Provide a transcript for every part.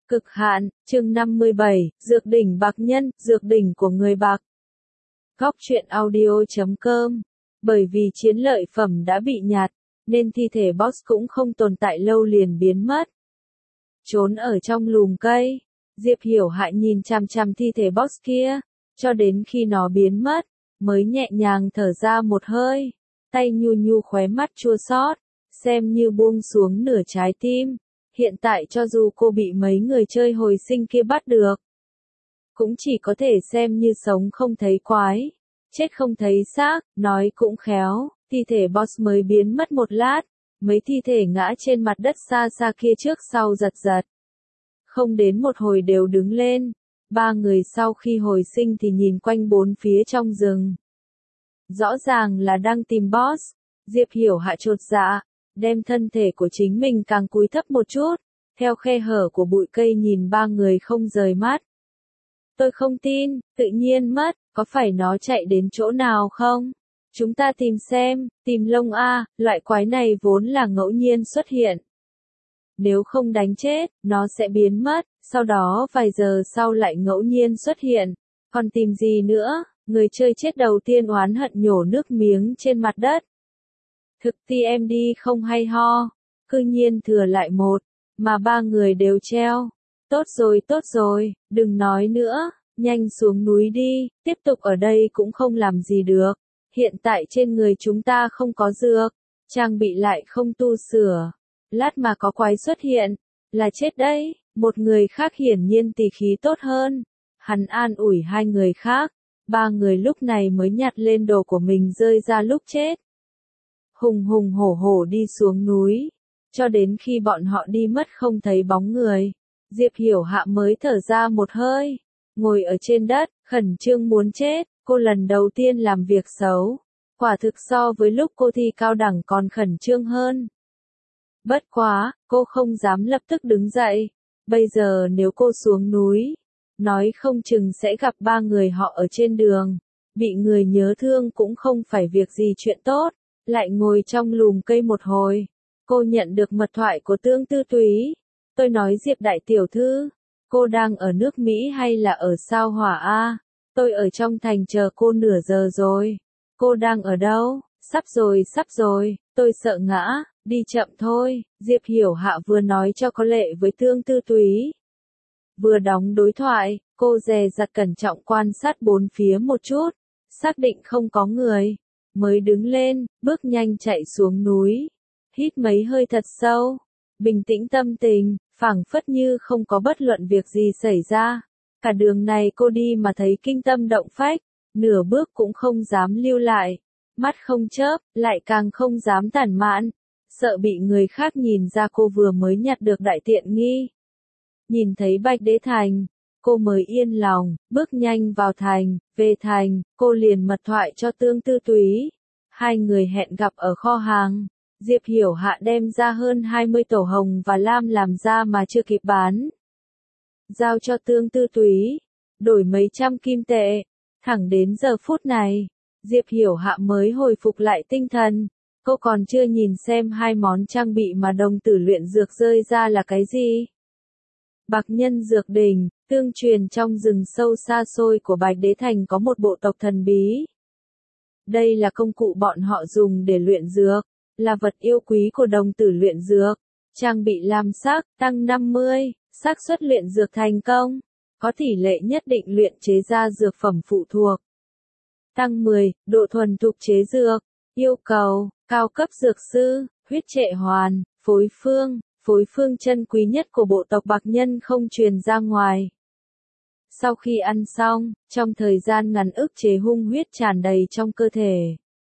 Cực hạn, chương 57, Dược đỉnh Bạc Nhân, Dược đỉnh của người Bạc. Góc truyện audio.com. Bởi vì chiến lợi phẩm đã bị nhạt, nên thi thể boss cũng không tồn tại lâu liền biến mất. Trốn ở trong lùm cây, Diệp Hiểu Hạ nhìn chằm chằm thi thể boss kia, cho đến khi nó biến mất, mới nhẹ nhàng thở ra một hơi, tay nhu nhu khóe mắt chua xót, xem như buông xuống nửa trái tim. Hiện tại cho dù cô bị mấy người chơi hồi sinh kia bắt được, cũng chỉ có thể xem như sống không thấy quái, chết không thấy xác, nói cũng khéo, thi thể boss mới biến mất một lát, mấy thi thể ngã trên mặt đất xa xa kia trước sau giật giật. Không đến một hồi đều đứng lên, ba người sau khi hồi sinh thì nhìn quanh bốn phía trong rừng. Rõ ràng là đang tìm boss, Diệp Hiểu Hạ chột dạ, đem thân thể của chính mình càng cúi thấp một chút, theo khe hở của bụi cây nhìn ba người không rời mắt. Tôi không tin, tự nhiên mất, có phải nó chạy đến chỗ nào không? Chúng ta tìm xem, tìm lông A, loại quái này vốn là ngẫu nhiên xuất hiện. Nếu không đánh chết, nó sẽ biến mất, sau đó vài giờ sau lại ngẫu nhiên xuất hiện. Còn tìm gì nữa? Người chơi chết đầu tiên oán hận nhổ nước miếng trên mặt đất. Thực TMD không hay ho, cư nhiên thừa lại một, mà ba người đều treo. Tốt rồi, đừng nói nữa, nhanh xuống núi đi, tiếp tục ở đây cũng không làm gì được. Hiện tại trên người chúng ta không có dược, trang bị lại không tu sửa. Lát mà có quái xuất hiện, là chết đấy. Một người khác hiển nhiên tỉ khí tốt hơn. Hắn an ủi hai người khác, ba người lúc này mới nhặt lên đồ của mình rơi ra lúc chết. Hùng hùng hổ hổ đi xuống núi, cho đến khi bọn họ đi mất không thấy bóng người, Diệp Hiểu Hạ mới thở ra một hơi, ngồi ở trên đất, khẩn trương muốn chết, cô lần đầu tiên làm việc xấu, quả thực so với lúc cô thi cao đẳng còn khẩn trương hơn. Bất quá, cô không dám lập tức đứng dậy, bây giờ nếu cô xuống núi, nói không chừng sẽ gặp ba người họ ở trên đường, bị người nhớ thương cũng không phải việc gì chuyện tốt. Lại ngồi trong lùm cây một hồi, cô nhận được mật thoại của Tương Tư Túy. Tôi nói Diệp đại tiểu thư, cô đang ở nước Mỹ hay là ở Sao Hỏa A? Tôi ở trong thành chờ cô nửa giờ rồi. Cô đang ở đâu? Sắp rồi, tôi sợ ngã, đi chậm thôi. Diệp Hiểu Hạ vừa nói cho có lệ với Tương Tư Túy. Vừa đóng đối thoại, cô dè dặt cẩn trọng quan sát bốn phía một chút, xác định không có người. Mới đứng lên, bước nhanh chạy xuống núi, hít mấy hơi thật sâu, bình tĩnh tâm tình, phảng phất như không có bất luận việc gì xảy ra. Cả đường này cô đi mà thấy kinh tâm động phách, nửa bước cũng không dám lưu lại, mắt không chớp, lại càng không dám tản mạn, sợ bị người khác nhìn ra cô vừa mới nhặt được đại tiện nghi. Nhìn thấy Bạch Đế Thành, cô mới yên lòng, bước nhanh vào thành, về thành, cô liền mật thoại cho Tương Tư Túy. Hai người hẹn gặp ở kho hàng, Diệp Hiểu Hạ đem ra hơn 20 tổ hồng và lam làm ra mà chưa kịp bán. Giao cho Tương Tư Túy, đổi mấy trăm kim tệ, thẳng đến giờ phút này, Diệp Hiểu Hạ mới hồi phục lại tinh thần, cô còn chưa nhìn xem hai món trang bị mà đồng tử luyện dược rơi ra là cái gì. Bạc Nhân Dược Đỉnh, tương truyền trong rừng sâu xa xôi của Bạch Đế Thành có một bộ tộc thần bí. Đây là công cụ bọn họ dùng để luyện dược, là vật yêu quý của đồng tử luyện dược. Trang bị lam sắc, tăng 50, xác suất luyện dược thành công, có tỷ lệ nhất định luyện chế ra dược phẩm phụ thuộc. Tăng 10, độ thuần thục chế dược, yêu cầu, cao cấp dược sư, huyết trệ hoàn, phối phương chân quý nhất của bộ tộc Bạc Nhân không truyền ra ngoài. Sau khi ăn xong, trong thời gian ngắn ức chế hung huyết tràn đầy trong cơ thể.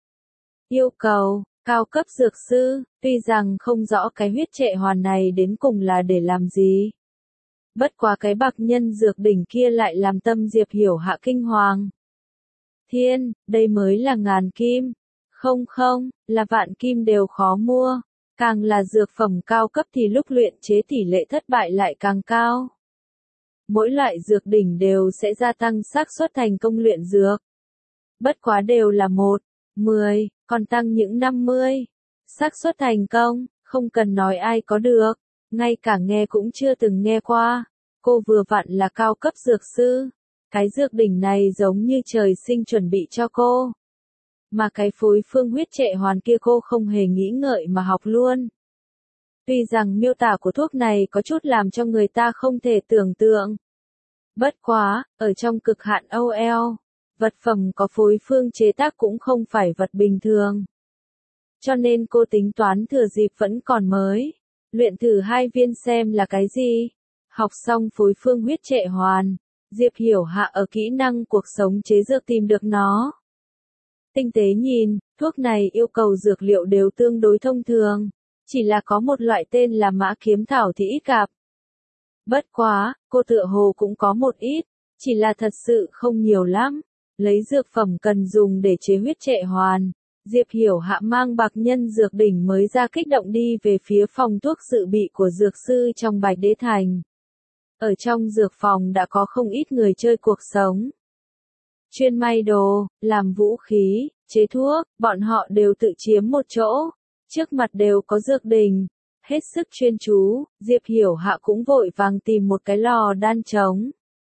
Yêu cầu, cao cấp dược sư, tuy rằng không rõ cái huyết trệ hoàn này đến cùng là để làm gì. Bất quá cái Bạc Nhân Dược Đỉnh kia lại làm tâm Diệp Hiểu Hạ kinh hoàng. Thiên, đây mới là ngàn kim. Không, là vạn kim đều khó mua. Càng là dược phẩm cao cấp thì lúc luyện chế tỷ lệ thất bại lại càng cao. Mỗi loại dược đỉnh đều sẽ gia tăng xác suất thành công luyện dược. Bất quá đều là 1, 10, còn tăng những 50. Xác suất thành công, không cần nói ai có được, ngay cả nghe cũng chưa từng nghe qua. cô vừa vặn là cao cấp dược sư. Cái dược đỉnh này giống như trời sinh chuẩn bị cho cô. Mà cái phối phương huyết trệ hoàn kia cô không hề nghĩ ngợi mà học luôn. Tuy rằng miêu tả của thuốc này có chút làm cho người ta không thể tưởng tượng. Bất quá, ở trong cực hạn OL, vật phẩm có phối phương chế tác cũng không phải vật bình thường. Cho nên cô tính toán thừa dịp vẫn còn mới, luyện thử 2 viên xem là cái gì. Học xong phối phương huyết trệ hoàn, Diệp Hiểu Hạ ở kỹ năng cuộc sống chế dược tìm được nó. Tinh tế nhìn, thuốc này yêu cầu dược liệu đều tương đối thông thường, chỉ là có một loại tên là mã kiếm thảo thì ít gặp. Bất quá, cô tựa hồ cũng có một ít, chỉ là thật sự không nhiều lắm. Lấy dược phẩm cần dùng để chế huyết trệ hoàn, Diệp Hiểu Hạ mang bạc nhân dược đỉnh mới ra kích động đi về phía phòng thuốc dự bị của dược sư trong Bạch Đế Thành. Ở trong dược phòng đã có không ít người chơi cuộc sống. Chuyên may đồ, làm vũ khí, chế thuốc, bọn họ đều tự chiếm một chỗ. Trước mặt đều có dược đỉnh. Hết sức chuyên chú, Diệp Hiểu Hạ cũng vội vàng tìm một cái lò đan trống.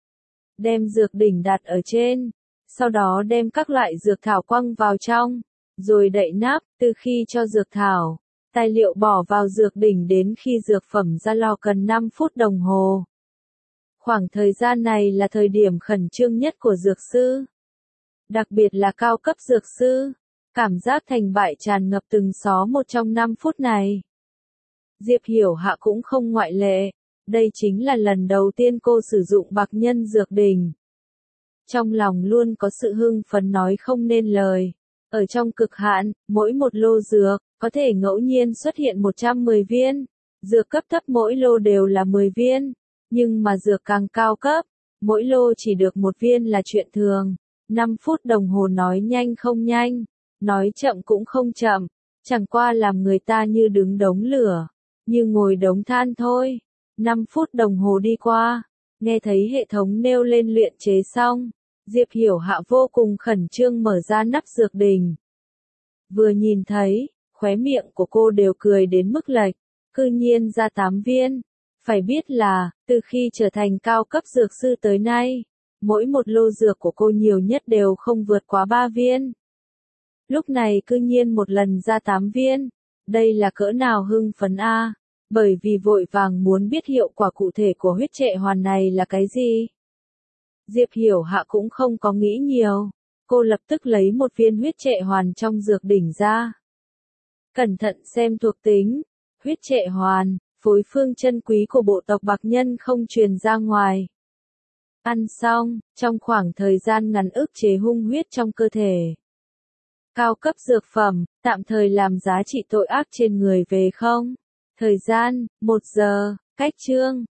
Đem dược đỉnh đặt ở trên, sau đó đem các loại dược thảo quăng vào trong, rồi đậy nắp, từ khi cho dược thảo, tài liệu bỏ vào dược đỉnh đến khi dược phẩm ra lò cần 5 phút đồng hồ. Khoảng thời gian này là thời điểm khẩn trương nhất của dược sư. Đặc biệt là cao cấp dược sư, cảm giác thành bại tràn ngập từng xó một trong 5 phút này. Diệp Hiểu Hạ cũng không ngoại lệ, đây chính là lần đầu tiên cô sử dụng bạc nhân dược đỉnh. Trong lòng luôn có sự hưng phấn nói không nên lời. Ở trong cực hạn, mỗi một lô dược, có thể ngẫu nhiên xuất hiện 110 viên. Dược cấp thấp mỗi lô đều là 10 viên. Nhưng mà dược càng cao cấp, mỗi lô chỉ được 1 viên là chuyện thường. 5 phút đồng hồ nói nhanh không nhanh, nói chậm cũng không chậm. Chẳng qua làm người ta như đứng đống lửa, như ngồi đống than thôi. 5 phút đồng hồ đi qua, nghe thấy hệ thống nêu lên luyện chế xong. Diệp Hiểu Hạ vô cùng khẩn trương mở ra nắp dược đỉnh. Vừa nhìn thấy, khóe miệng của cô đều cười đến mức lệch, cư nhiên ra 8 viên. Phải biết là, từ khi trở thành cao cấp dược sư tới nay, mỗi một lô dược của cô nhiều nhất đều không vượt quá 3 viên. Lúc này cư nhiên một lần ra 8 viên, đây là cỡ nào hưng phấn a, bởi vì vội vàng muốn biết hiệu quả cụ thể của huyết trệ hoàn này là cái gì. Diệp Hiểu Hạ cũng không có nghĩ nhiều, cô lập tức lấy một viên huyết trệ hoàn trong dược đỉnh ra. Cẩn thận xem thuộc tính, huyết trệ hoàn, phối phương chân quý của bộ tộc Bạc Nhân không truyền ra ngoài. Ăn xong, trong khoảng thời gian ngắn ức chế hung huyết trong cơ thể. Cao cấp dược phẩm, tạm thời làm giá trị tội ác trên người về không. Thời gian, 1 giờ, cách chương.